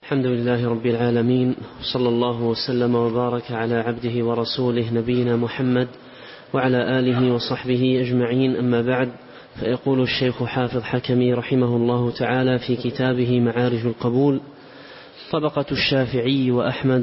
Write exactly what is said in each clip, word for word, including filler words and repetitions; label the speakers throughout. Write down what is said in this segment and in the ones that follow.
Speaker 1: الحمد لله رب العالمين، صلى الله وسلم وبارك على عبده ورسوله نبينا محمد وعلى آله وصحبه أجمعين. أما بعد، فيقول الشيخ حافظ حكمي رحمه الله تعالى في كتابه معارج القبول: طبقة الشافعي وأحمد.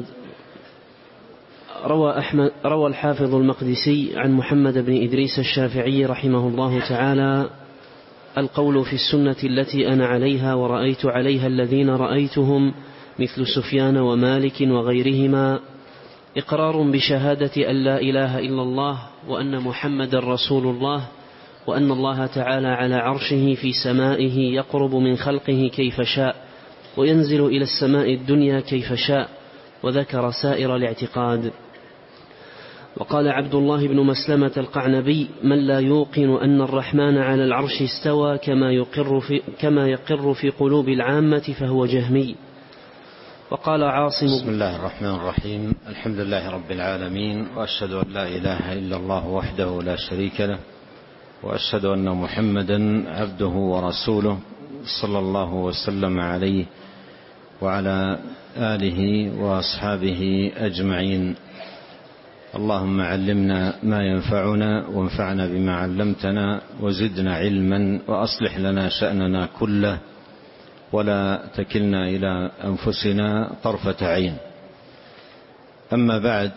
Speaker 1: روى, أحمد روى الحافظ المقدسي عن محمد بن إدريس الشافعي رحمه الله تعالى: القول في السنة التي أنا عليها ورأيت عليها الذين رأيتهم مثل سفيان ومالك وغيرهما إقرار بشهادة أن لا إله إلا الله وأن محمد رسول الله، وأن الله تعالى على عرشه في سمائه يقرب من خلقه كيف شاء وينزل إلى السماء الدنيا كيف شاء، وذكر سائر الاعتقاد. وقال عبد الله بن مسلمة القعنبي: من لا يوقن أن الرحمن على العرش استوى كما يقر في, كما يقر في قلوب العامة فهو جهمي. وقال عاصم:
Speaker 2: بسم الله الرحمن الرحيم، الحمد لله رب العالمين، وأشهد أن لا إله إلا الله وحده لا شريك له، وأشهد أن محمدا عبده ورسوله صلى الله وسلم عليه وعلى آله وأصحابه أجمعين. اللهم علمنا ما ينفعنا وانفعنا بما علمتنا وزدنا علما وأصلح لنا شأننا كله ولا تكلنا إلى أنفسنا طرفة عين. أما بعد،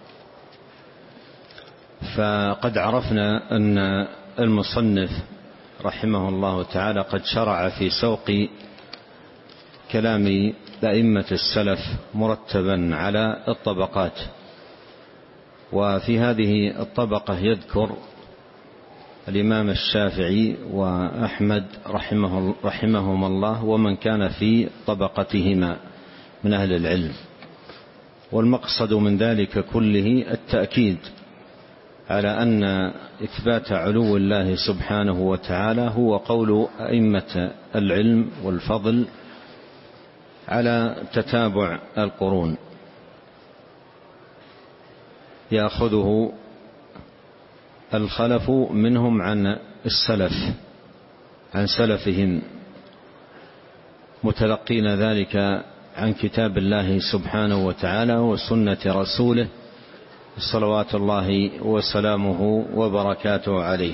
Speaker 2: فقد عرفنا أن المصنف رحمه الله تعالى قد شرع في سوق كلام أئمة السلف مرتبا على الطبقات، وفي هذه الطبقة يذكر الإمام الشافعي وأحمد رحمه رحمهم الله ومن كان في طبقتهما من أهل العلم. والمقصد من ذلك كله التأكيد على أن إثبات علو الله سبحانه وتعالى هو قول أئمة العلم والفضل على تتابع القرون، يأخذه الخلف منهم عن السلف عن سلفهم، متلقين ذلك عن كتاب الله سبحانه وتعالى وسنة رسوله صلوات الله وسلامه وبركاته عليه.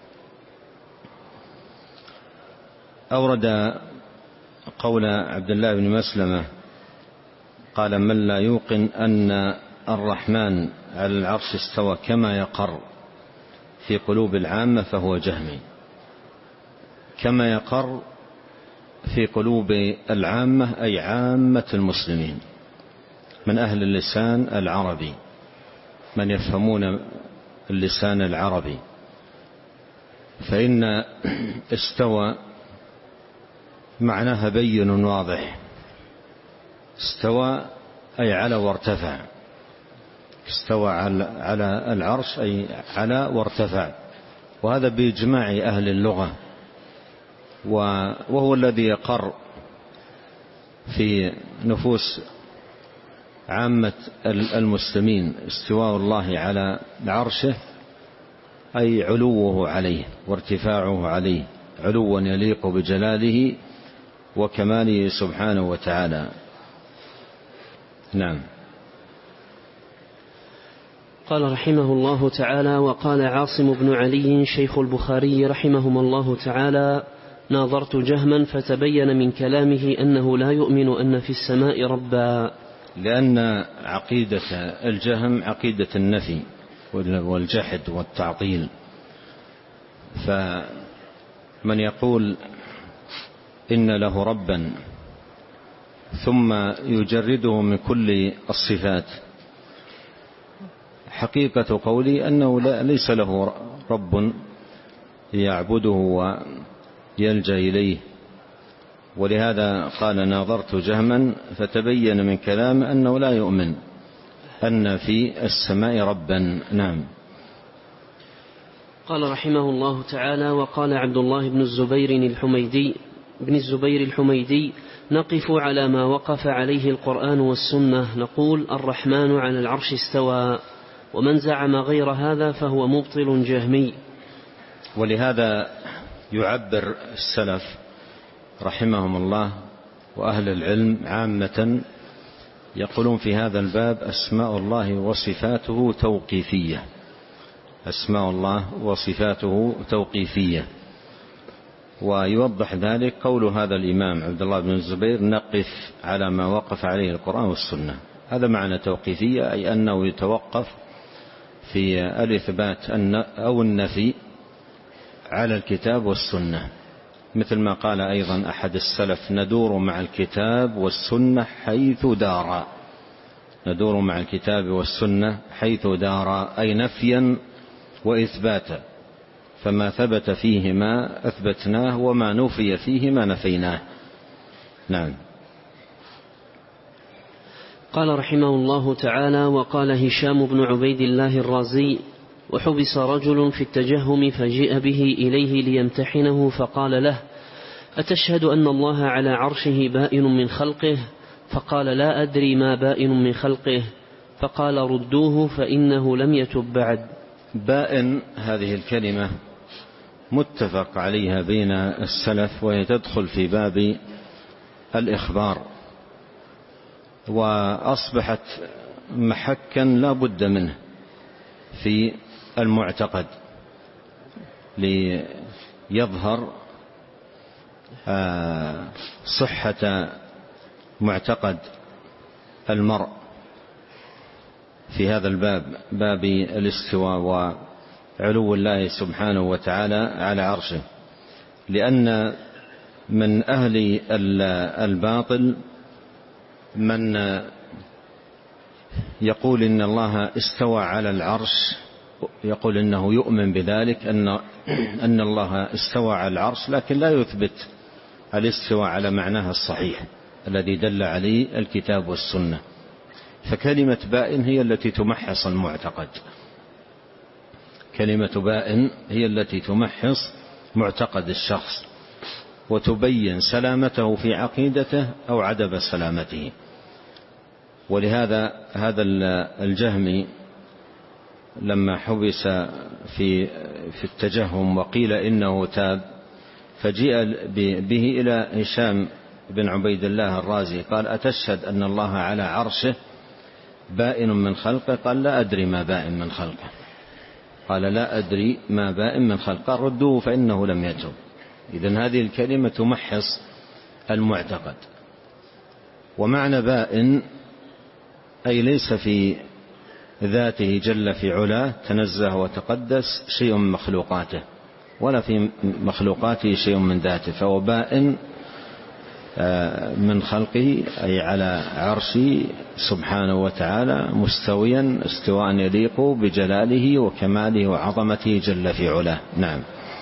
Speaker 2: أورد قول عبد الله بن مسلمة قال: من لا يوقن أن الرحمن على العرش استوى كما يقر في قلوب العامة فهو جهمي. كما يقر في قلوب العامة أي عامة المسلمين من أهل اللسان العربي، من يفهمون اللسان العربي، فإن استوى معناها بين واضح. استوى أي على وارتفع، استوى على العرش أي على وارتفع، وهذا بإجماع أهل اللغة، وهو الذي يقر في نفوس عامة المسلمين استواء الله على عرشه أي علوه عليه وارتفاعه عليه، علوا يليق بجلاله وكماله سبحانه وتعالى. نعم.
Speaker 1: قال رحمه الله تعالى: وقال عاصم بن علي شيخ البخاري رحمهما الله تعالى: ناظرت جهما فتبين من كلامه أنه لا يؤمن أن في السماء ربا.
Speaker 2: لأن عقيدة الجهم عقيدة النفي والجحد والتعطيل، فمن يقول إن له ربا ثم يجرده من كل الصفات، حقيقة قولي أنه ليس له رب يعبده ويلجأ إليه. ولهذا قال: ناظرت جهما فتبين من كلام أنه لا يؤمن أن في السماء ربا. نعم.
Speaker 1: قال رحمه الله تعالى: وقال عبد الله بن الزبير الحميدي بن الزبير الحميدي: نقف على ما وقف عليه القرآن والسنة، نقول الرحمن على العرش استوى، ومن زعم غير هذا فهو مبطل جهمي.
Speaker 2: ولهذا يعبر السلف رحمهم الله وأهل العلم عامة يقولون في هذا الباب أسماء الله وصفاته توقيفية، أسماء الله وصفاته توقيفية. ويوضح ذلك قول هذا الإمام عبد الله بن الزبير: نقف على ما وقف عليه القرآن والسنة. هذا معنى توقيفية، أي أنه يتوقف في الإثبات أو النفي على الكتاب والسنة، مثل ما قال أيضا أحد السلف: ندور مع الكتاب والسنة حيث دارا. ندور مع الكتاب والسنة حيث دارا، أي نفيا وإثباتا، فما ثبت فيهما أثبتناه وما نفي فيهما نفيناه. نعم.
Speaker 1: قال رحمه الله تعالى: وقال هشام بن عبيد الله الرازي: وحبس رجل في التجهم فجيء به إليه ليمتحنه فقال له: أتشهد أن الله على عرشه بائن من خلقه؟ فقال: لا أدري ما بائن من خلقه. فقال: ردوه فإنه لم يتب بعد.
Speaker 2: بائن هذه الكلمة متفق عليها بين السلف، وهي تدخل في باب الإخبار، وأصبحت محكا لا بد منه في المعتقد ليظهر صحة معتقد المرء في هذا الباب، باب الاستواء وعلو الله سبحانه وتعالى على عرشه. لأن من أهل الباطل من يقول إن الله استوى على العرش، يقول إنه يؤمن بذلك، أن أن الله استوى على العرش، لكن لا يثبت الاستواء على معناها الصحيح الذي دل عليه الكتاب والسنة. فكلمة بائن هي التي تمحص المعتقد، كلمة بائن هي التي تمحص معتقد الشخص وتبين سلامته في عقيدته أو عدم سلامته. ولهذا هذا الجهمي لما حبس في في التجهم وقيل إنه تاب، فجيء به إلى هشام بن عبيد الله الرازي قال: أتشهد أن الله على عرشه بائن من خلقه؟ قال: لا أدري ما بائن من خلقه. قال: لا أدري ما بائن من خلقه، ردوه فإنه لم يتب. إذن هذه الكلمة تمحص المعتقد. ومعنى بائن أي ليس في ذاته جل في علاه تنزه وتقدس شيء من مخلوقاته، ولا في مخلوقاته شيء من ذاته، فهو بائن من خلقه، أي على عرشه سبحانه وتعالى مستويا استواء يليق بجلاله وكماله وعظمته جل في علاه. نعم.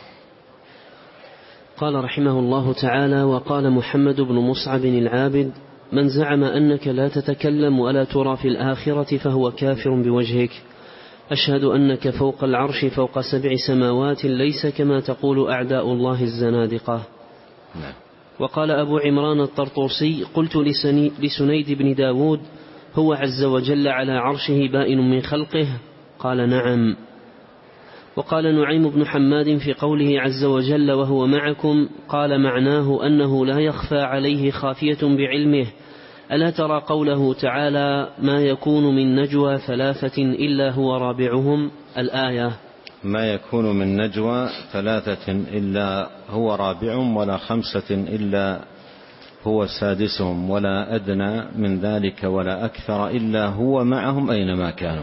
Speaker 1: قال رحمه الله تعالى: وقال محمد بن مصعب العابد: من زعم أنك لا تتكلم ولا ترى في الآخرة فهو كافر بوجهك. أشهد أنك فوق العرش فوق سبع سماوات، ليس كما تقول أعداء الله الزنادقة.
Speaker 2: نعم.
Speaker 1: وقال أبو عمران الطرطوسي: قلت لسنيد بن داود: هو عز وجل على عرشه بائن من خلقه؟ قال: نعم. وقال نعيم بن حماد في قوله عز وجل: وهو معكم، قال: معناه أنه لا يخفى عليه خافية بعلمه. ألا ترى قوله تعالى: ما يكون من نجوى ثلاثة إلا هو رابعهم، الآية.
Speaker 2: ما يكون من نجوى ثلاثة إلا هو رابعهم، ولا خمسة إلا هو سادسهم، ولا أدنى من ذلك ولا أكثر إلا هو معهم أينما كانوا.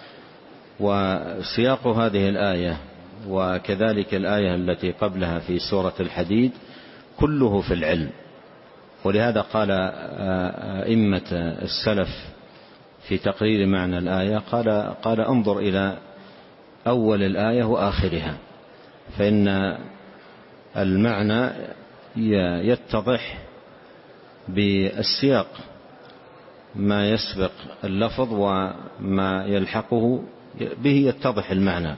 Speaker 2: وسياق هذه الآية وكذلك الآية التي قبلها في سورة الحديد كله في العلم. ولهذا قال أئمة السلف في تقرير معنى الآية، قال, قال انظر إلى أول الآية وآخرها، فإن المعنى يتضح بالسياق، ما يسبق اللفظ وما يلحقه به يتضح المعنى.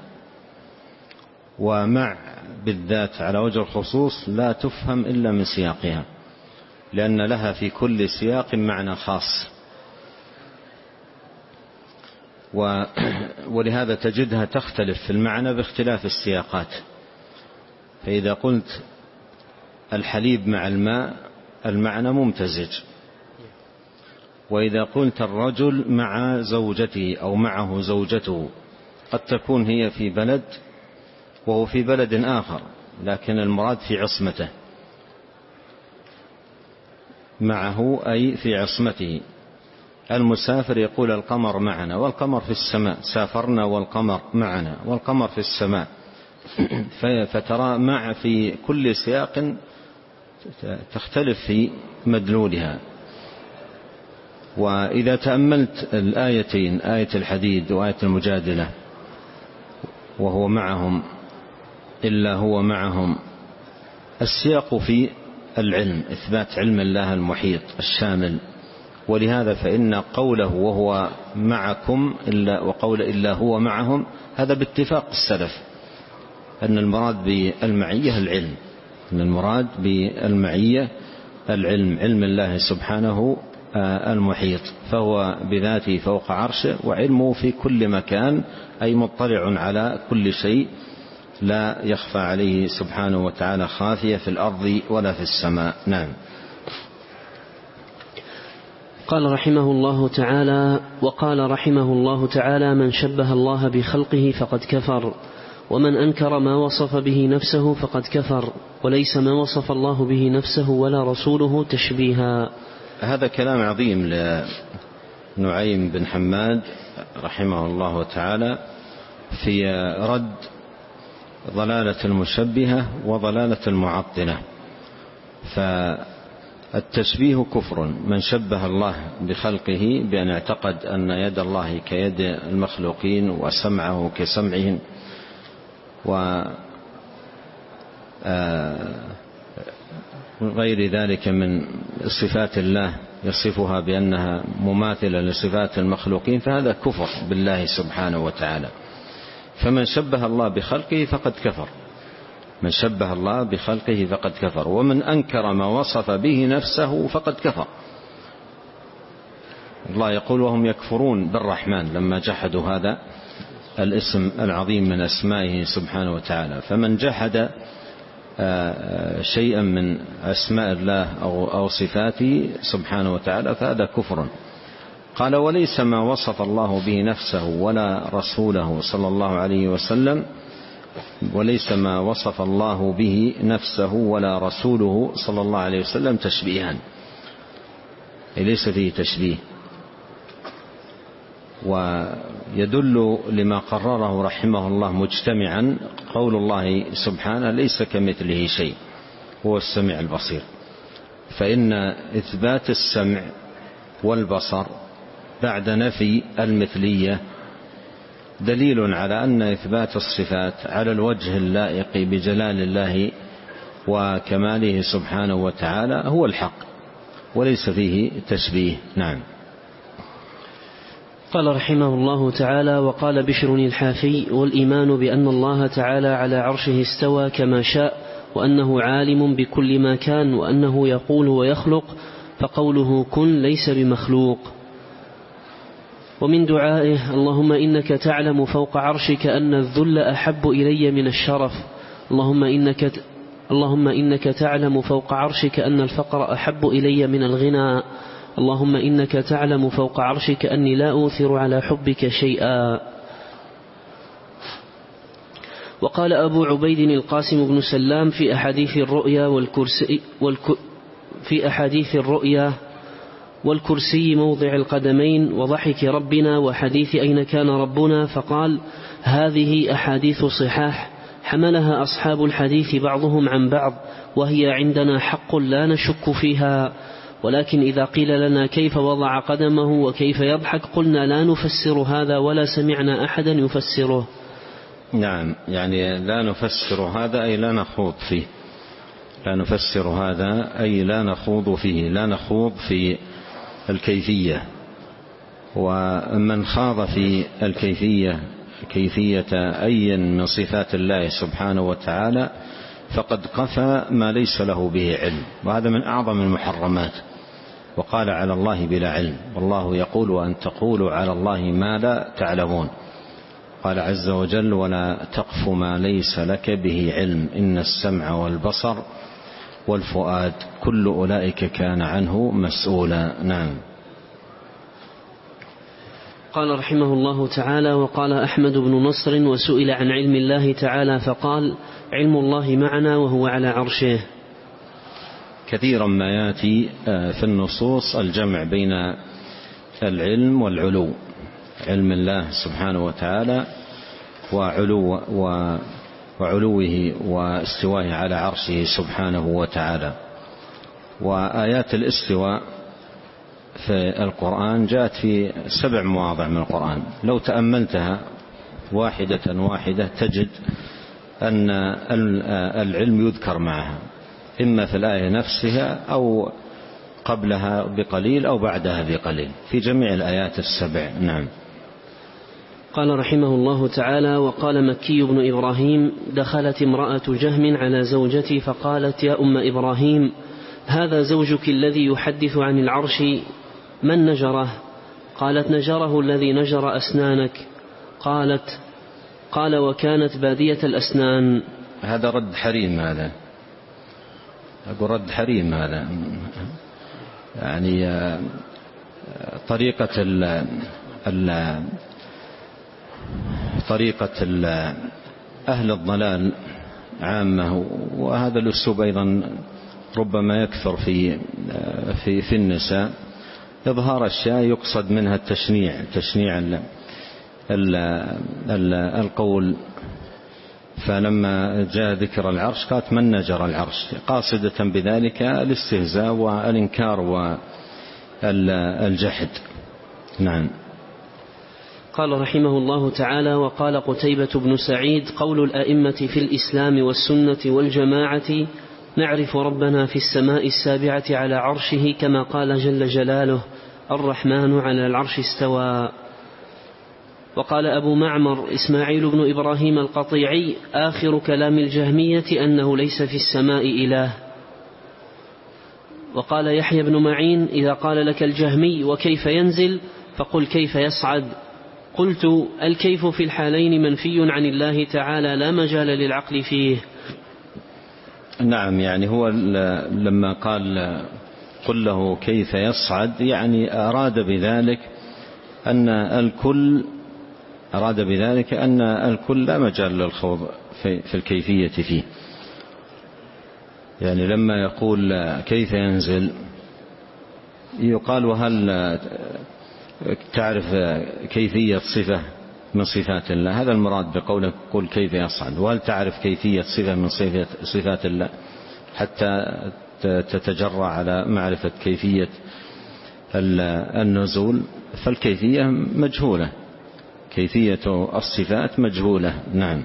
Speaker 2: ومع بالذات على وجه الخصوص لا تفهم إلا من سياقها، لأن لها في كل سياق معنى خاص، ولهذا تجدها تختلف في المعنى باختلاف السياقات. فإذا قلت الحليب مع الماء المعنى ممتزج. وإذا قلت الرجل مع زوجته أو معه زوجته قد تكون هي في بلد وهو في بلد آخر، لكن المراد في عصمته، معه أي في عصمته. المسافر يقول القمر معنا، والقمر في السماء، سافرنا والقمر معنا، والقمر في السماء. فترى مع في كل سياق تختلف في مدلولها. وإذا تأملت الآيتين، آية الحديد وآية المجادلة، وهو معهم إلا هو معهم، السياق في العلم، إثبات علم الله المحيط الشامل. ولهذا فإن قوله وهو معكم إلا وقول إلا هو معهم هذا باتفاق السلف أن المراد بالمعية العلم، أن المراد بالمعية العلم، علم الله سبحانه المحيط، فهو بذاته فوق عرشه وعلمه في كل مكان، أي مطلع على كل شيء، لا يخفى عليه سبحانه وتعالى خافية في الأرض ولا في السماء. نعم.
Speaker 1: قال رحمه الله تعالى: وقال رحمه الله تعالى: من شبه الله بخلقه فقد كفر، ومن أنكر ما وصف به نفسه فقد كفر، وليس ما وصف الله به نفسه ولا رسوله تشبيها.
Speaker 2: هذا كلام عظيم لنعيم بن حماد رحمه الله تعالى في رد ضلالة المشبهة وضلالة المعطلة. فالتشبيه كفر، من شبه الله بخلقه بأن اعتقد أن يد الله كيد المخلوقين وسمعه كسمعهم وغير ذلك من صفات الله يصفها بأنها مماثلة لصفات المخلوقين، فهذا كفر بالله سبحانه وتعالى. فمن شبه الله بخلقه فقد كفر، من شبه الله بخلقه فقد كفر، ومن أنكر ما وصف به نفسه فقد كفر. الله يقول: وهم يكفرون بالرحمن، لما جحدوا هذا الاسم العظيم من أسمائه سبحانه وتعالى. فمن جحد شيئا من أسماء الله أو صفاته سبحانه وتعالى فهذا كفر. قال: وليس ما وصف الله به نفسه ولا رسوله صلى الله عليه وسلم، وليس ما وصف الله به نفسه ولا رسوله صلى الله عليه وسلم تشبيها، ليس فيه تشبيه. ويدل لما قرره رحمه الله مجتمعا قول الله سبحانه: ليس كمثله شيء هو السميع البصير. فإن إثبات السمع والبصر بعد نفي المثلية دليل على أن إثبات الصفات على الوجه اللائق بجلال الله وكماله سبحانه وتعالى هو الحق، وليس فيه تشبيه. نعم.
Speaker 1: قال رحمه الله تعالى: وقال بشر الحافي: والإيمان بأن الله تعالى على عرشه استوى كما شاء، وأنه عالم بكل ما كان، وأنه يقول ويخلق، فقوله كن ليس بمخلوق. ومن دعائه: اللهم إنك تعلم فوق عرشك أن الذل أحب إلي من الشرف، اللهم إنك اللهم إنك تعلم فوق عرشك أن الفقر أحب إلي من الغنى، اللهم إنك تعلم فوق عرشك أني لا أوثر على حبك شيئا. وقال أبو عبيد القاسم بن سلام في أحاديث الرؤيا والكرسي, والك في أحاديث الرؤيا والكرسي موضع القدمين وضحك ربنا وحديث أين كان ربنا، فقال: هذه أحاديث صحاح حملها أصحاب الحديث بعضهم عن بعض، وهي عندنا حق لا نشك فيها، ولكن إذا قيل لنا كيف وضع قدمه وكيف يضحك قلنا لا نفسر هذا ولا سمعنا أحدا يفسره.
Speaker 2: نعم، يعني لا نفسر هذا أي لا نخوض فيه، لا نفسر هذا أي لا نخوض فيه، لا نخوض في الكيفية. ومن خاض في الكيفية كيفية أي من صفات الله سبحانه وتعالى فقد قفى ما ليس له به علم، وهذا من أعظم المحرمات. وقال: على الله بلا علم، والله يقول: وأن تقولوا على الله ما لا تعلمون. قال عز وجل: ولا تقف ما ليس لك به علم إن السمع والبصر والفؤاد، كل أولئك كان عنه مسؤولا. نعم.
Speaker 1: قال رحمه الله تعالى: وقال أحمد بن نصر وسئل عن علم الله تعالى فقال: علم الله معنا وهو على عرشه.
Speaker 2: كثيرا ما يأتي في النصوص الجمع بين العلم والعلو، علم الله سبحانه وتعالى وعلو وعلوه واستوائه على عرشه سبحانه وتعالى. وآيات الاستواء في القرآن جاءت في سبع مواضع من القرآن، لو تأملتها واحدة واحدة تجد أن العلم يذكر معها، إما في الآية نفسها أو قبلها بقليل أو بعدها بقليل، في جميع الآيات السبع. نعم.
Speaker 1: قال رحمه الله تعالى: وقال مكي بن إبراهيم: دخلت امرأة جهم على زوجتي فقالت: يا أم إبراهيم، هذا زوجك الذي يحدث عن العرش، من نجره؟ قالت: نجره الذي نجر أسنانك. قالت: قال: وكانت بادية الأسنان.
Speaker 2: هذا رد حريم، هذا أقول رد حريم، هذا يعني طريقة ال ال طريقة ال أهل الضلال عامة، وهذا الأسلوب أيضا ربما يكثر في في في النساء، إظهار أشياء يقصد منها التشنيع، تشنيع ال ال ال القول. فلما جاء ذكر العرش قالت: من نجر العرش، قاصدة بذلك الاستهزاء والإنكار والجحد. نعم.
Speaker 1: قال رحمه الله تعالى: وقال قتيبة بن سعيد: قول الأئمة في الإسلام والسنة والجماعة: نعرف ربنا في السماء السابعة على عرشه، كما قال جل جلاله: الرحمن على العرش استوى. وقال أبو معمر إسماعيل بن إبراهيم القطيعي: آخر كلام الجهمية أنه ليس في السماء إله. وقال يحيى بن معين: إذا قال لك الجهمي وكيف ينزل فقل كيف يصعد. قلت: الكيف في الحالين منفي عن الله تعالى، لا مجال للعقل فيه.
Speaker 2: نعم، يعني هو لما قال قل له كيف يصعد، يعني أراد بذلك أن الكل أراد بذلك أن الكل لا مجال للخوض في الكيفية فيه. يعني لما يقول كيف ينزل يقال: وهل تعرف كيفية صفة من صفات الله؟ هذا المراد بقوله قل كيف يصعد. وهل تعرف كيفية صفة من صفات الله حتى تتجرع على معرفة كيفية النزول؟ فالكيفية مجهولة، كيفية الصفات مجهولة. نعم.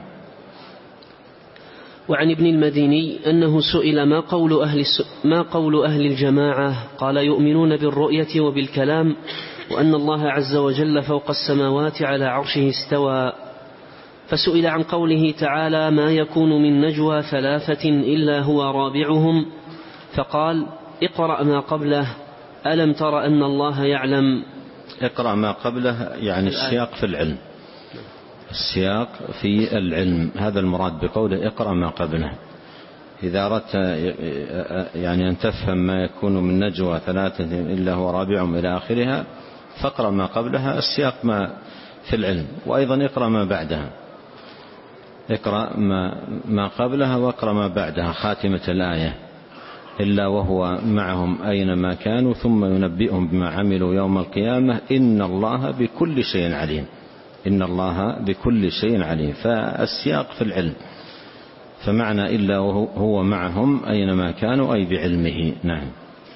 Speaker 1: وعن ابن المديني أنه سئل: ما قول أهل, ما قول أهل الجماعة؟ قال: يؤمنون بالرؤية وبالكلام، وأن الله عز وجل فوق السماوات على عرشه استوى. فسئل عن قوله تعالى: ما يكون من نجوى ثلاثة إلا هو رابعهم، فقال: اقرأ ما قبله، ألم تر أن الله يعلم.
Speaker 2: اقرأ ما قبله يعني السياق في العلم، السياق في العلم، هذا المراد بقوله اقرأ ما قبله. إذا أردت يعني أن تفهم ما يكون من نجوى ثلاثة إلا هو رابعهم إلى آخرها، فاقرأ ما قبلها، السياق ما في العلم. وأيضا اقرأ ما بعدها، اقرأ ما, ما قبلها واقرأ ما بعدها، خاتمة الآية: إلا وهو معهم أينما كانوا ثم ينبئهم بما عملوا يوم القيامة إن الله بكل شيء عليم. إن الله بكل شيء عليم، فالسياق في العلم، فمعنى إلا وهو معهم أينما كانوا أي بعلمه. نعم.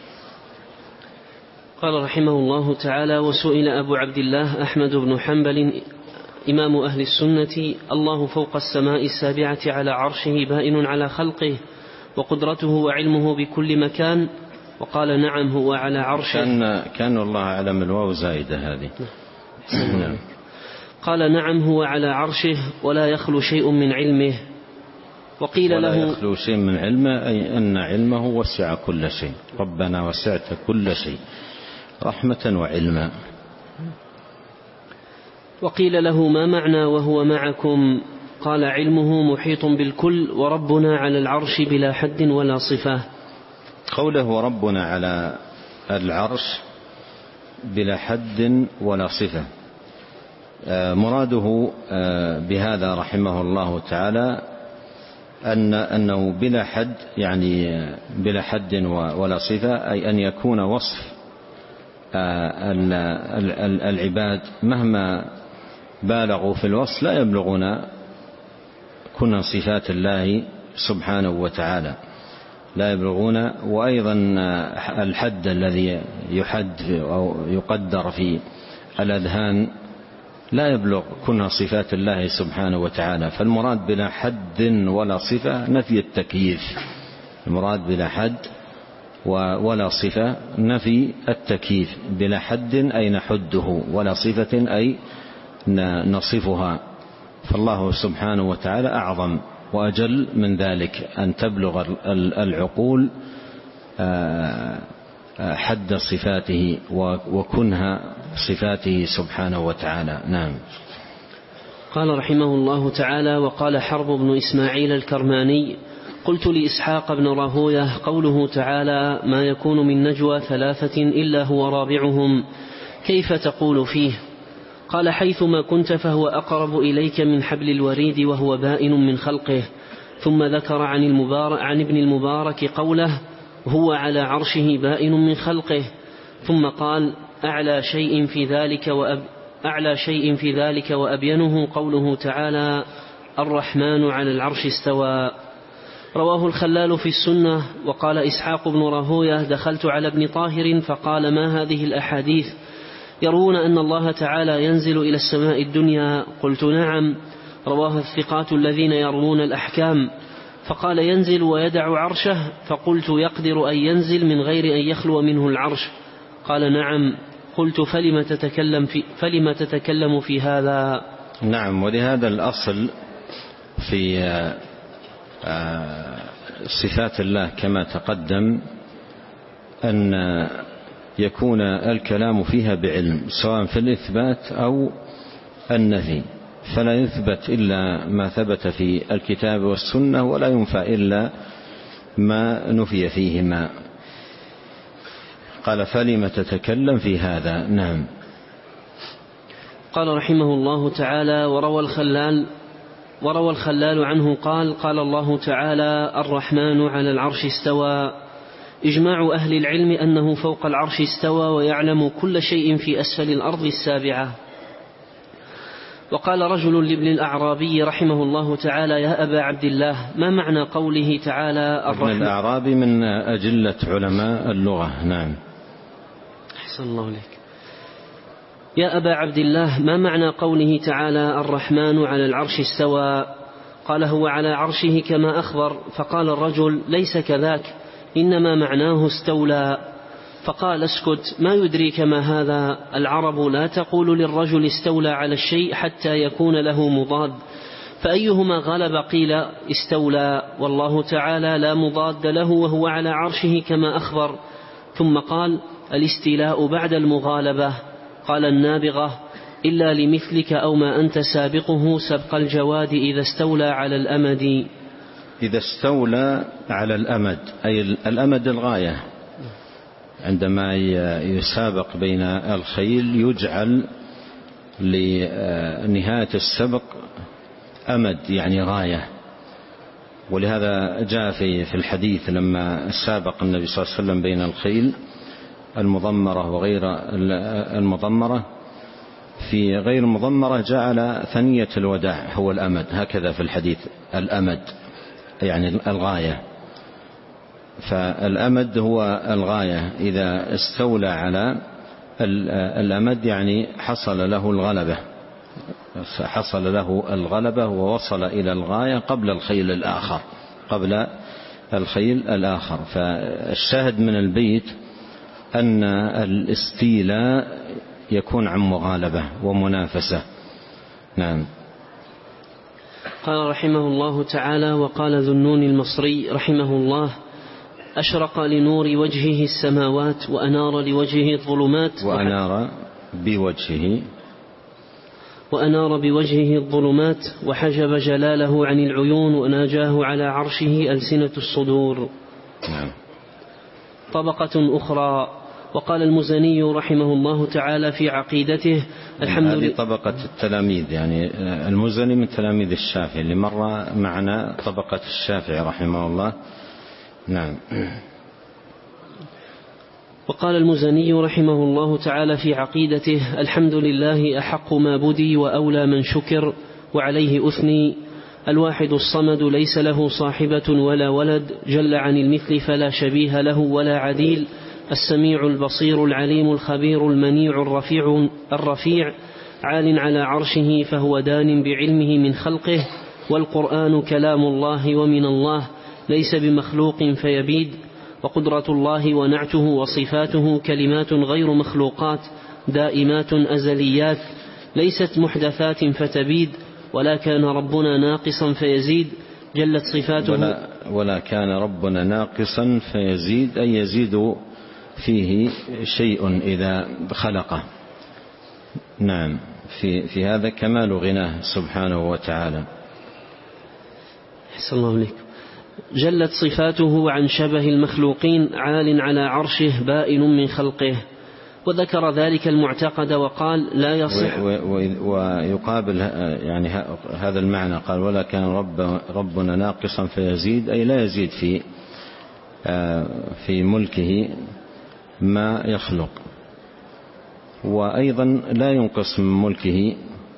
Speaker 1: قال رحمه الله تعالى: وسئل أبو عبد الله أحمد بن حنبل إمام أهل السنة: الله فوق السماء السابعة على عرشه بائن على خلقه، وقدرته وعلمه بكل مكان؟ وقال: نعم، هو على عرشه.
Speaker 2: كان, كان الله أعلم، الواو زائدة هذه. نعم.
Speaker 1: قال: نعم، هو على عرشه ولا يخلو شيء من علمه. وقيل
Speaker 2: ولا
Speaker 1: له:
Speaker 2: يخلو شيء من علمه أي أن علمه وسع كل شيء. ربنا وسعت كل شيء رحمة وعلما.
Speaker 1: وقيل له: ما معنى وهو معكم؟ قال: علمه محيط بالكل، وربنا على العرش بلا حد ولا صفة.
Speaker 2: قوله وربنا على العرش بلا حد ولا صفة، مراده بهذا رحمه الله تعالى أن أنه بلا حد، يعني بلا حد ولا صفة، أي أن يكون وصف العباد مهما بالغوا في الوصف لا يبلغون كن صفات الله سبحانه وتعالى، لا يبلغون. وأيضا الحد الذي يحد أو يقدر في الأذهان لا يبلغ كن صفات الله سبحانه وتعالى. فالمراد بلا حد ولا صفة نفي التكييف، المراد بلا حد ولا صفة نفي التكييف. بلا حد أي نحده، ولا صفة أي نصفها. فالله سبحانه وتعالى أعظم وأجل من ذلك أن تبلغ العقول حد صفاته وكنها صفاته سبحانه وتعالى. نعم.
Speaker 1: قال رحمه الله تعالى: وقال حرب بن إسماعيل الكرماني: قلت لإسحاق بن راهويه: قوله تعالى ما يكون من نجوى ثلاثة إلا هو رابعهم كيف تقول فيه؟ قال: حيثما كنت فهو أقرب إليك من حبل الوريد وهو بائن من خلقه. ثم ذكر عن, المبارك عن ابن المبارك قوله: هو على عرشه بائن من خلقه. ثم قال: أعلى شيء في ذلك وأب أعلى شيء في ذلك وأبينه قوله تعالى: الرحمن على العرش استوى. رواه الخلال في السنة. وقال إسحاق بن راهويه: دخلت على ابن طاهر فقال: ما هذه الأحاديث؟ يروون أن الله تعالى ينزل إلى السماء الدنيا. قلت: نعم، رواها الثقات الذين يروون الأحكام. فقال: ينزل ويدع عرشه. فقلت: يقدر أن ينزل من غير أن يخلو منه العرش؟ قال: نعم. قلت: فلم تتكلم في, فلم تتكلم في هذا؟
Speaker 2: نعم. ولهذا الأصل في صفات الله كما تقدم أن يكون الكلام فيها بعلم، سواء في الإثبات أو النفي، فلا يثبت إلا ما ثبت في الكتاب والسنة، ولا ينفى إلا ما نفي فيهما. قال: فلم تتكلم في هذا؟ نعم.
Speaker 1: قال رحمه الله تعالى: وروى الخلال وروى الخلال عنه قال: قال الله تعالى: الرحمن على العرش استوى. إجماع أهل العلم أنه فوق العرش استوى ويعلم كل شيء في أسفل الأرض السابعة. وقال رجل لابن الأعرابي رحمه الله تعالى: يا أبا عبد الله، ما معنى قوله تعالى الرحمن؟
Speaker 2: ابن الأعرابي من أجلة علماء اللغة. نعم.
Speaker 1: أحسن الله عليك. يا أبا عبد الله، ما معنى قوله تعالى الرحمن على العرش استوى؟ قال: هو على عرشه كما أخبر. فقال الرجل: ليس كذاك، إنما معناه استولى. فقال: اسكت، ما يدريك ما هذا؟ العرب لا تقول للرجل استولى على الشيء حتى يكون له مضاد، فأيهما غلب قيل استولى، والله تعالى لا مضاد له وهو على عرشه كما أخبر. ثم قال: الاستيلاء بعد المغالبة. قال النابغة: إلا لمثلك أو ما أنت سابقه سبق الجواد إذا استولى على الأمد.
Speaker 2: إذا استولى على الأمد أي الأمد الغاية، عندما يسابق بين الخيل يجعل لنهاية السبق أمد يعني غاية. ولهذا جاء في الحديث لما سابق النبي صلى الله عليه وسلم بين الخيل المضمرة وغير المضمرة، في غير المضمرة جعل ثنية الوداع هو الأمد، هكذا في الحديث الأمد يعني الغاية. فالأمد هو الغاية، إذا استولى على الأمد يعني حصل له الغلبة، حصل له الغلبة ووصل إلى الغاية قبل الخيل الآخر قبل الخيل الآخر. فالشاهد من البيت أن الاستيلاء يكون عن مغالبة ومنافسة. نعم.
Speaker 1: قال رحمه الله تعالى: وقال ذو النون المصري رحمه الله: أشرق لنور وجهه السماوات وأنار لوجهه الظلمات
Speaker 2: وأنار بوجهه
Speaker 1: وأنار بوجهه الظلمات وحجب جلاله عن العيون وناجاه على عرشه ألسنة الصدور.
Speaker 2: نعم.
Speaker 1: طبقة أخرى. وقال المزني رحمه الله تعالى في عقيدته الحمد لله.
Speaker 2: هذه طبقة التلاميذ، يعني المزني من تلاميذ الشافعي اللي مر معنا طبقة الشافعي رحمه الله. نعم.
Speaker 1: وقال المزني رحمه الله تعالى في عقيدته الحمد لله أحق ما بدي وأولى من شكر وعليه أثني. الواحد الصمد ليس له صاحبة ولا ولد، جل عن المثل فلا شبيه له ولا عديل. السميع البصير العليم الخبير المنيع الرفيع الرفيع عال على عرشه فهو دان بعلمه من خلقه. والقرآن كلام الله ومن الله ليس بمخلوق فيبيد. وقدرة الله ونعته وصفاته كلمات غير مخلوقات دائمات أزليات ليست محدثات فتبيد. ولا كان ربنا ناقصا فيزيد جلت صفاته.
Speaker 2: ولا, ولا كان ربنا ناقصا فيزيد أي يزيد فيه شيء إذا خلقه. نعم. في, في هذا كمال غناه سبحانه وتعالى.
Speaker 1: أحسن الله عليك. جلت صفاته عن شبه المخلوقين عال على عرشه بائن من خلقه. وذكر ذلك المعتقد وقال لا يصح.
Speaker 2: ويقابل يعني هذا المعنى قال ولا كان رب ربنا ناقصا فيزيد أي لا يزيد في في ملكه ما يخلق، وأيضا لا ينقص من ملكه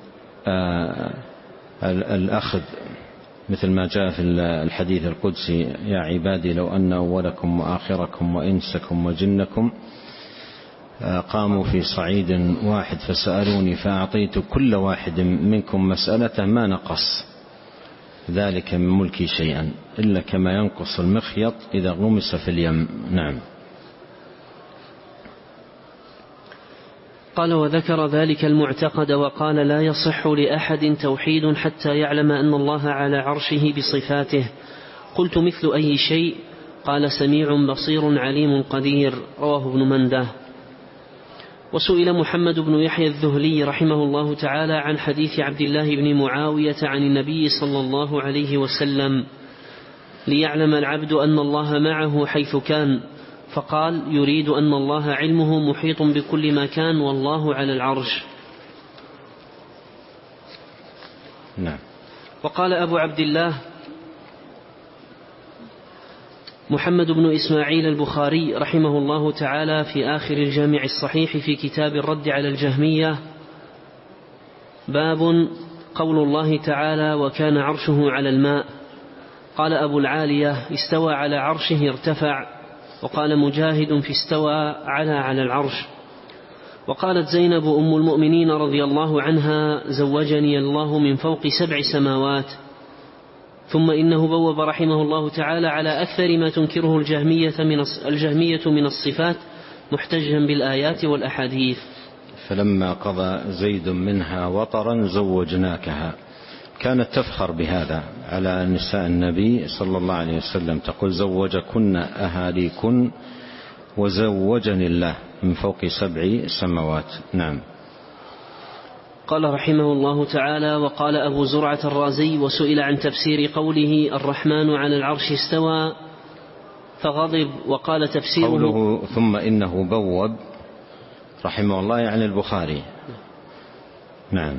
Speaker 2: الأخذ، مثل ما جاء في الحديث القدسي يا عبادي لو أن أولكم وآخركم وإنسكم وجنكم قاموا في صعيد واحد فسألوني فأعطيت كل واحد منكم مسألته ما نقص ذلك من ملكي شيئا إلا كما ينقص المخيط إذا غمس في اليم. نعم.
Speaker 1: قال وذكر ذلك المعتقد وقال لا يصح لأحد توحيد حتى يعلم أن الله على عرشه بصفاته. قلت مثل أي شيء؟ قال سميع بصير عليم قدير. رواه ابن منده. وسئل محمد بن يحيى الذهلي رحمه الله تعالى عن حديث عبد الله بن معاوية عن النبي صلى الله عليه وسلم ليعلم العبد أن الله معه حيث كان، فقال يريد أن الله علمه محيط بكل مكان والله على العرش.
Speaker 2: نعم.
Speaker 1: وقال أبو عبد الله محمد بن إسماعيل البخاري رحمه الله تعالى في آخر الجامع الصحيح في كتاب الرد على الجهمية باب قول الله تعالى وكان عرشه على الماء. قال أبو العالية استوى على عرشه ارتفع. وقال مجاهد في استوى على على العرش. وقالت زينب أم المؤمنين رضي الله عنها زوجني الله من فوق سبع سماوات. ثم إنه بوب رحمه الله تعالى على أكثر ما تنكره الجهمية من الجهمية من الصفات محتجا بالآيات والأحاديث.
Speaker 2: فلما قضى زيد منها وطرا زوجناكها. كانت تفخر بهذا على نساء النبي صلى الله عليه وسلم، تقول زوجكن أهاليكن وزوجني الله من فوق سبع سماوات. نعم.
Speaker 1: قال رحمه الله تعالى وقال أبو زرعة الرازي وسئل عن تفسير قوله الرحمن على العرش استوى فغضب وقال تفسيره
Speaker 2: قوله ثم إنه بوب رحمه الله يعني البخاري. نعم.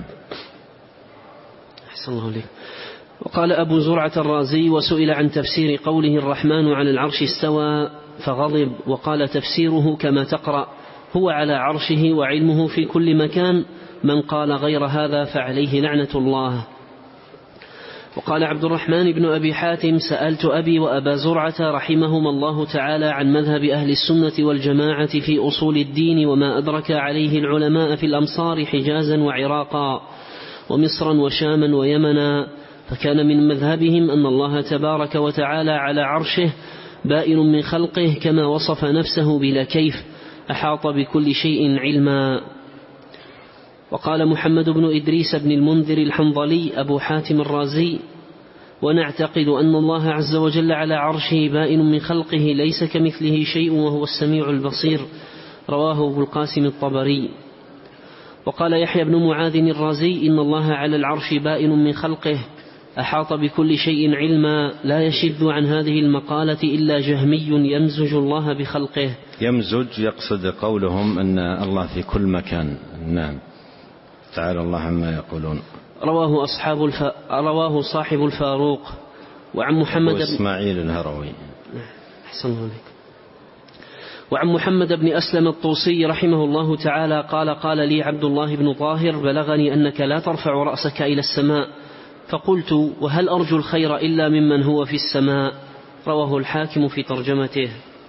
Speaker 1: أحسن الله عليك. وقال أبو زرعة الرازي وسئل عن تفسير قوله الرحمن على العرش استوى فغضب وقال تفسيره كما تقرأ هو على عرشه وعلمه في كل مكان، من قال غير هذا فعليه لعنة الله. وقال عبد الرحمن بن أبي حاتم سألت أبي وأبا زرعة رحمهما الله تعالى عن مذهب أهل السنة والجماعة في أصول الدين وما أدرك عليه العلماء في الأمصار حجازا وعراقا ومصرا وشاما ويمنا، فكان من مذهبهم أن الله تبارك وتعالى على عرشه بائن من خلقه كما وصف نفسه بلا كيف، أحاط بكل شيء علما. وقال محمد بن إدريس بن المنذر الحنظلي أبو حاتم الرازي ونعتقد أن الله عز وجل على عرشه بائن من خلقه ليس كمثله شيء وهو السميع البصير. رواه أبو القاسم الطبري. وقال يحيى بن معاذ الرازي إن الله على العرش بائن من خلقه أحاط بكل شيء علما لا يشذ عن هذه المقالة إلا جهمي يمزج الله بخلقه.
Speaker 2: يمزج يقصد قولهم أن الله في كل مكان. نعم، تعالى الله عما يقولون.
Speaker 1: رواه أصحاب الف... رواه صاحب الفاروق وعن محمد
Speaker 2: إسماعيل الهروي.
Speaker 1: أحسن الله عليك. وعن محمد بن أسلم الطوسي رحمه الله تعالى قال قال لي عبد الله بن طاهر بلغني أنك لا ترفع رأسك إلى السماء، فقلت وهل أرجو الخير إلا ممن هو في السماء؟ رواه الحاكم في ترجمته.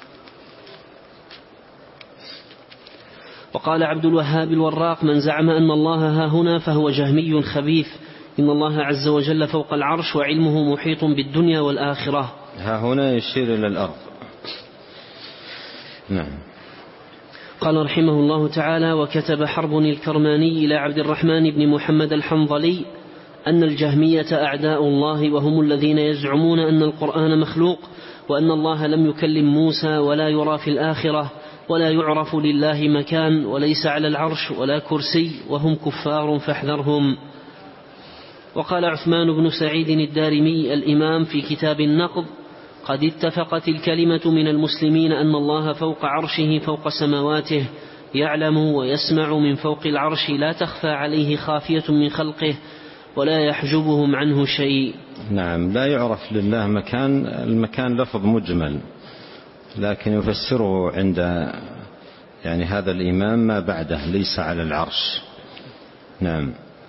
Speaker 1: وقال عبد الوهاب الوراق من زعم أن الله ها هنا فهو جهمي خبيث، إن الله عز وجل فوق العرش وعلمه محيط بالدنيا والآخرة.
Speaker 2: ها هنا يشير إلى الأرض. نعم.
Speaker 1: قال رحمه الله تعالى وكتب حرب الكرماني إلى عبد الرحمن بن محمد الحنظلي أن الجهمية أعداء الله، وهم الذين يزعمون أن القرآن مخلوق، وأن الله لم يكلم موسى، ولا يرى في الآخرة، ولا يعرف لله مكان، وليس على العرش ولا كرسي، وهم كفار فاحذرهم. وقال عثمان بن سعيد الدارمي الإمام في كتاب النقض قد اتفقت الكلمة من المسلمين أن الله فوق عرشه فوق سماواته، يعلم ويسمع من فوق العرش، لا تخفى عليه خافية من خلقه، ولا يحجبهم عنه شيء.
Speaker 2: نعم، لا يعرف لله مكان. المكان لفظ مجمل، لكن يفسره عند يعني هذا الإمام ما بعده ليس على العرش. نعم.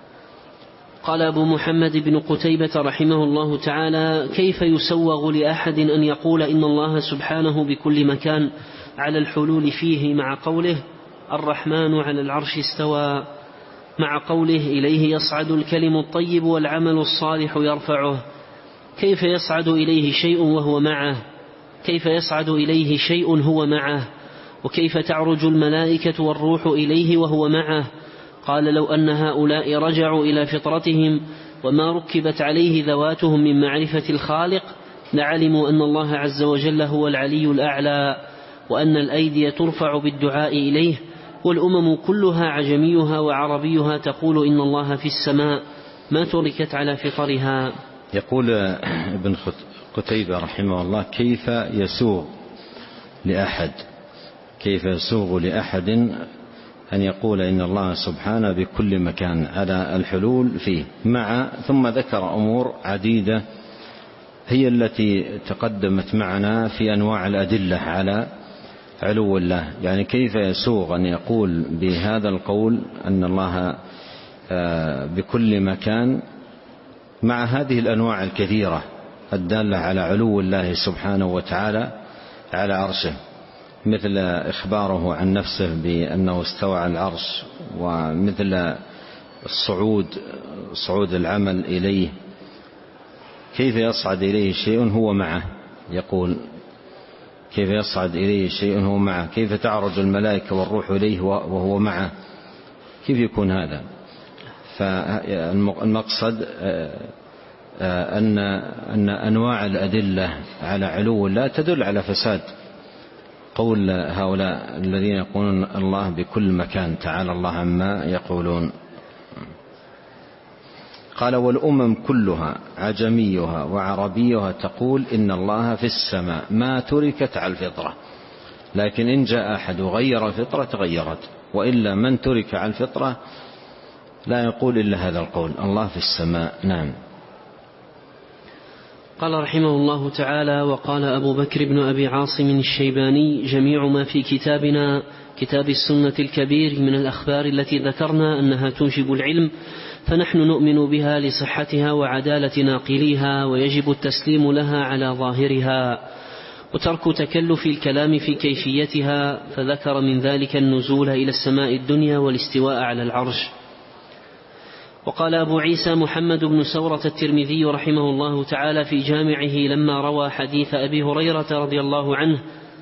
Speaker 1: قال أبو محمد بن قتيبة رحمه الله تعالى كيف يسوغ لأحد أن يقول إن الله سبحانه بكل مكان على الحلول فيه، مع قوله الرحمن على العرش استوى، مع قوله إليه يصعد الكلم الطيب والعمل الصالح يرفعه؟ كيف يصعد إليه شيء وهو معه؟ كيف يصعد إليه شيء هو معه؟ وكيف تعرج الملائكة والروح إليه وهو معه؟ قال لو أن هؤلاء رجعوا إلى فطرتهم وما ركبت عليه ذواتهم من معرفة الخالق لعلموا أن الله عز وجل هو العلي الأعلى، وأن الأيدي ترفع بالدعاء إليه، والأمم كلها عجميها وعربيها تقول إن الله في السماء ما تركت على فطرها.
Speaker 2: يقول ابن قتيبة رحمه الله كيف يسوغ لأحد كيف يسوغ لأحد أن يقول إن الله سبحانه بكل مكان على الحلول فيه، مع ثم ذكر أمور عديدة هي التي تقدمت معنا في أنواع الأدلة على علو الله. يعني كيف يسوغ أن يقول بهذا القول أن الله بكل مكان مع هذه الأنواع الكثيرة الدالة على علو الله سبحانه وتعالى على عرشه، مثل إخباره عن نفسه بأنه استوى على العرش، ومثل الصعود صعود العمل إليه. كيف يصعد إليه شيء هو معه؟ يقول كيف يصعد إليه شيء هو معه؟ كيف تعرج الملائكة والروح إليه وهو معه؟ كيف يكون هذا؟ فالمقصد أن أن أنواع الأدلة على علو الله تدل على فساد قول هؤلاء الذين يقولون الله بكل مكان، تعالى الله عما يقولون. قال والأمم كلها عجميها وعربيها تقول إن الله في السماء ما تركت على الفطرة، لكن إن جاء أحد غير الفطرة تغيرت، وإلا من ترك على الفطرة لا يقول إلا هذا القول الله في السماء. نعم.
Speaker 1: قال رحمه الله تعالى وقال أبو بكر بن أبي عاصم الشيباني جميع ما في كتابنا كتاب السنة الكبير من الأخبار التي ذكرنا أنها تنشب العلم فنحن نؤمن بها لصحتها وعدالة ناقليها، ويجب التسليم لها على ظاهرها وترك تكلف الكلام في كيفيتها، فذكر من ذلك النزول إلى السماء الدنيا والاستواء على العرش. وقال أبو عيسى محمد بن سورة الترمذي رحمه الله تعالى في جامعه لما روى حديث أبي هريرة رضي الله عنه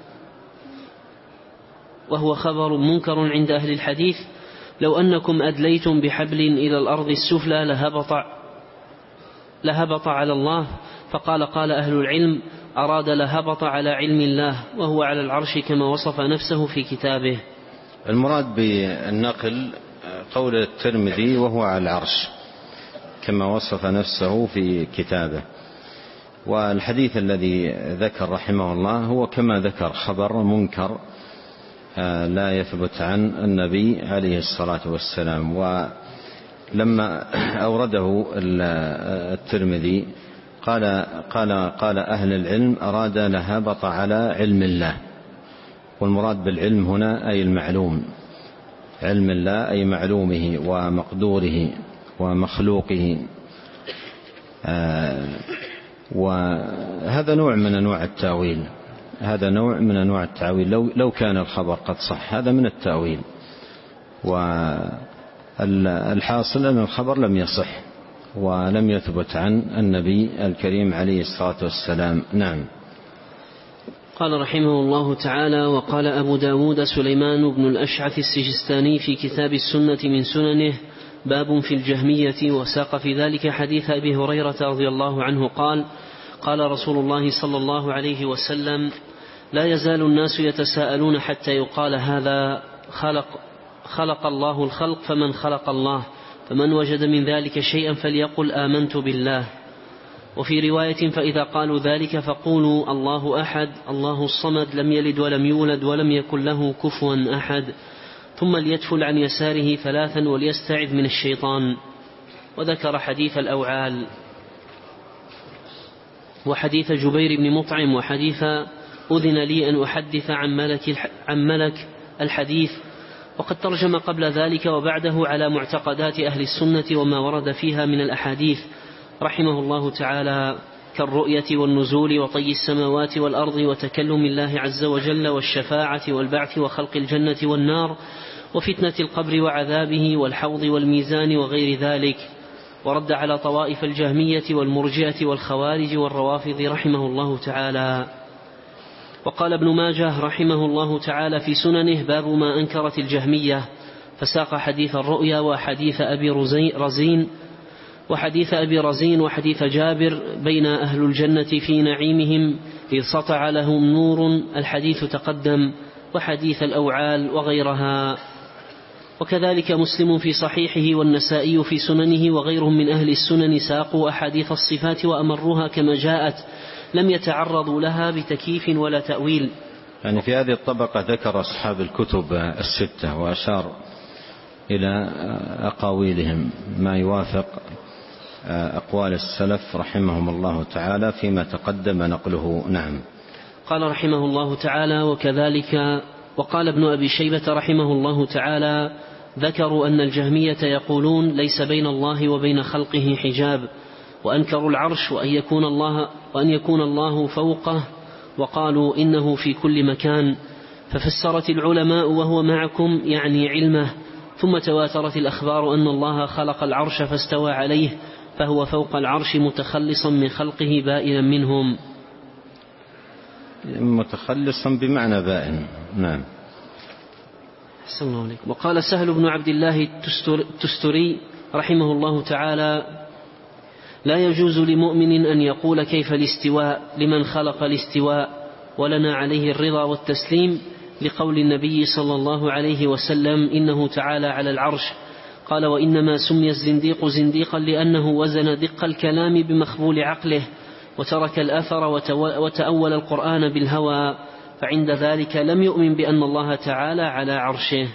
Speaker 1: وهو خبر منكر عند أهل الحديث: لو أنكم أدليتم بحبل إلى الأرض السفلى لهبط, لهبط على الله، فقال قال أهل العلم أراد لهبط على علم الله، وهو على العرش كما وصف نفسه في كتابه.
Speaker 2: المراد بالنقل قول الترمذي وهو على العرش، كما وصف نفسه في كتابه. والحديث الذي ذكر رحمه الله هو كما ذكر خبر منكر لا يثبت عن النبي عليه الصلاة والسلام. ولما أورده الترمذي قال, قال, قال أهل العلم أراد لهبط على علم الله، والمراد بالعلم هنا أي المعلوم، علم الله أي معلومه ومقدوره ومخلوقه. آه وهذا نوع من أنواع التأويل، هذا نوع من أنواع التأويل لو, لو كان الخبر قد صح، هذا من التأويل. والحاصل أن الخبر لم يصح ولم يثبت عن النبي الكريم عليه الصلاة والسلام. نعم.
Speaker 1: قال رحمه الله تعالى: وقال أبو داود سليمان بن الأشعث السجستاني في كتاب السنة من سننه: باب في الجهمية، وساق في ذلك حديث أبي هريرة رضي الله عنه قال: قال رسول الله صلى الله عليه وسلم: لا يزال الناس يتساءلون حتى يقال هذا خلق, خلق الله الخلق فمن خلق الله، فمن وجد من ذلك شيئا فليقل آمنت بالله. وفي رواية: فإذا قالوا ذلك فقولوا الله أحد الله الصمد لم يلد ولم يولد ولم يكن له كفوا أحد، ثم ليتفل عن يساره ثلاثا وليستعذ من الشيطان. وذكر حديث الأوعال وحديث جبير بن مطعم وحديث أذن لي أن أحدث عن ملك, عن ملك الحديث. وقد ترجم قبل ذلك وبعده على معتقدات أهل السنة وما ورد فيها من الأحاديث رحمه الله تعالى، كالرؤية والنزول وطي السماوات والأرض وتكلم الله عز وجل والشفاعة والبعث وخلق الجنة والنار وفتنة القبر وعذابه والحوض والميزان وغير ذلك. ورد على طوائف الجهمية والمرجئة والخوارج والروافض رحمه الله تعالى. وقال ابن ماجه رحمه الله تعالى في سننه: باب ما أنكرت الجهمية، فساق حديث الرؤيا وحديث أبي رزين وحديث أبي رزين وحديث جابر بين أهل الجنة في نعيمهم إذ سطع لهم نور، الحديث تقدم، وحديث الأوعال وغيرها. وكذلك مسلم في صحيحه والنسائي في سننه وغيرهم من أهل السنن ساقوا أحاديث الصفات وأمروها كما جاءت، لم يتعرضوا لها بتكييف ولا تأويل.
Speaker 2: يعني في هذه الطبقة ذكر أصحاب الكتب الستة وأشار إلى أقاويلهم ما يوافق أقوال السلف رحمهم الله تعالى فيما تقدم نقله. نعم.
Speaker 1: قال رحمه الله تعالى: وكذلك وقال ابن أبي شيبة رحمه الله تعالى: ذكروا أن الجهمية يقولون ليس بين الله وبين خلقه حجاب، وأنكروا العرش وأن يكون الله, وأن يكون الله فوقه، وقالوا إنه في كل مكان. ففسرت العلماء وهو معكم يعني علمه، ثم تواترت الأخبار أن الله خلق العرش فاستوى عليه، فهو فوق العرش متخلصا من خلقه بائنا منهم.
Speaker 2: متخلصا بمعنى بائن. نعم.
Speaker 1: أحسن الله عليكم. وقال سهل بن عبد الله التستري رحمه الله تعالى: لا يجوز لمؤمن أن يقول كيف الاستواء لمن خلق الاستواء، ولنا عليه الرضا والتسليم، لقول النبي صلى الله عليه وسلم: إنه تعالى على العرش. قال: وإنما سمي الزنديق زنديقا لأنه وزن دق الكلام بمخبول عقله، وترك الأثر وتأول القرآن بالهوى، فعند ذلك لم يؤمن بأن الله تعالى على عرشه.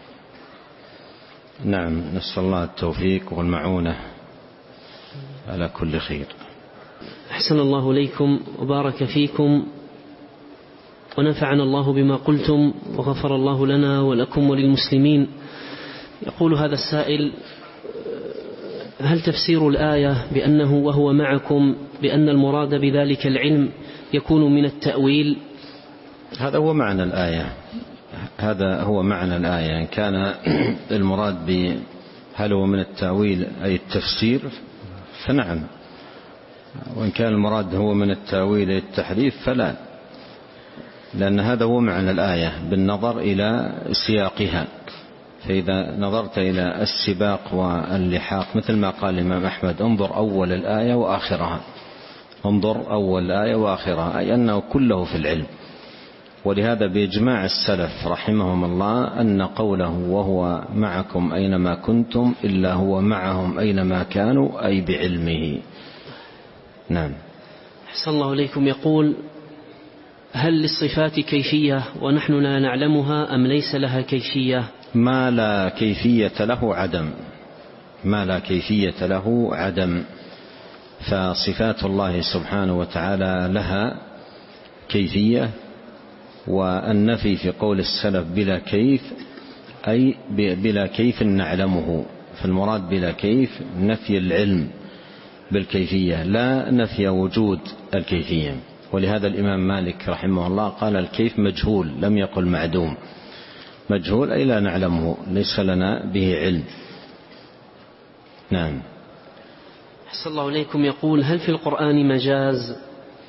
Speaker 2: نعم. نسأل الله التوفيق والمعونة على كل خير.
Speaker 1: أحسن الله إليكم وبارك فيكم، ونفعنا الله بما قلتم، وغفر الله لنا ولكم وللمسلمين. يقول هذا السائل: هل تفسير الآية بأنه وهو معكم بأن المراد بذلك العلم يكون من التأويل؟
Speaker 2: هذا هو معنى الآية، هذا هو معنى الآية. إن كان المراد ب هل هو من التأويل أي التفسير فنعم، وإن كان المراد هو من التأويل أي التحريف فلا، لأن هذا هو معنى الآية بالنظر إلى سياقها. فإذا نظرت إلى السباق واللحاق مثل ما قال الإمام أحمد: انظر أول الآية وآخرها، انظر أول الآية وآخرها، أي أنه كله في العلم. ولهذا بإجماع السلف رحمهم الله أن قوله وهو معكم أينما كنتم إلا هو معهم أينما كانوا أي بعلمه. نعم.
Speaker 1: أحسن الله إليكم. يقول: هل للصفات كيفية ونحن لا نعلمها أم ليس لها كيفية؟
Speaker 2: ما لا كيفية له عدم، ما لا كيفية له عدم، فصفات الله سبحانه وتعالى لها كيفية، والنفي في قول السلف بلا كيف أي بلا كيف نعلمه، فالمراد بلا كيف نفي العلم بالكيفية لا نفي وجود الكيفية. ولهذا الإمام مالك رحمه الله قال الكيف مجهول، لم يقل معدوم، مجهول أي لا نعلمه، ليس لنا به علم. نعم.
Speaker 1: أحسن الله إليكم. يقول: هل في القرآن مجاز؟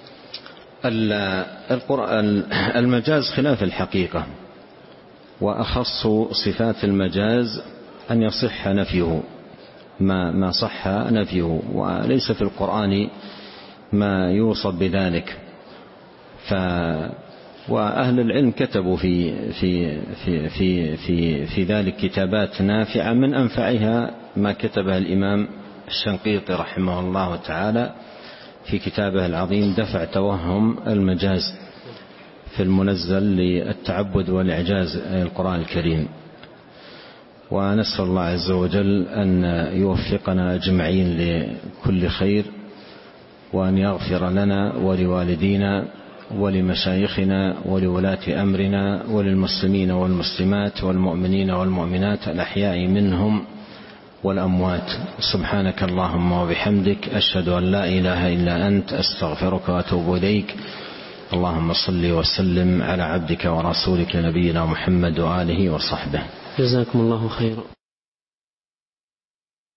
Speaker 2: القرآن المجاز خلاف الحقيقة، وأخص صفات المجاز أن يصح نفيه ما ما صح نفيه، وليس في القرآن ما يوصف بذلك. ف وأهل العلم كتبوا في في في في في في ذلك كتابات نافعة، من أنفعها ما كتبها الإمام الشنقيطي رحمه الله تعالى في كتابه العظيم دفع توهم المجاز في المنزل للتعبد والإعجاز القرآن الكريم. ونسأل الله عز وجل أن يوفقنا أجمعين لكل خير، وأن يغفر لنا ولوالدينا ولمشايخنا ولولاة أمرنا وللمسلمين والمسلمات والمؤمنين والمؤمنات الأحياء منهم والأموات. سبحانك اللهم وبحمدك، أشهد أن لا إله إلا أنت، أستغفرك وأتوب إليك. اللهم صل وسلم على عبدك ورسولك نبينا محمد وآله وصحبه.
Speaker 1: جزاكم الله خيرا.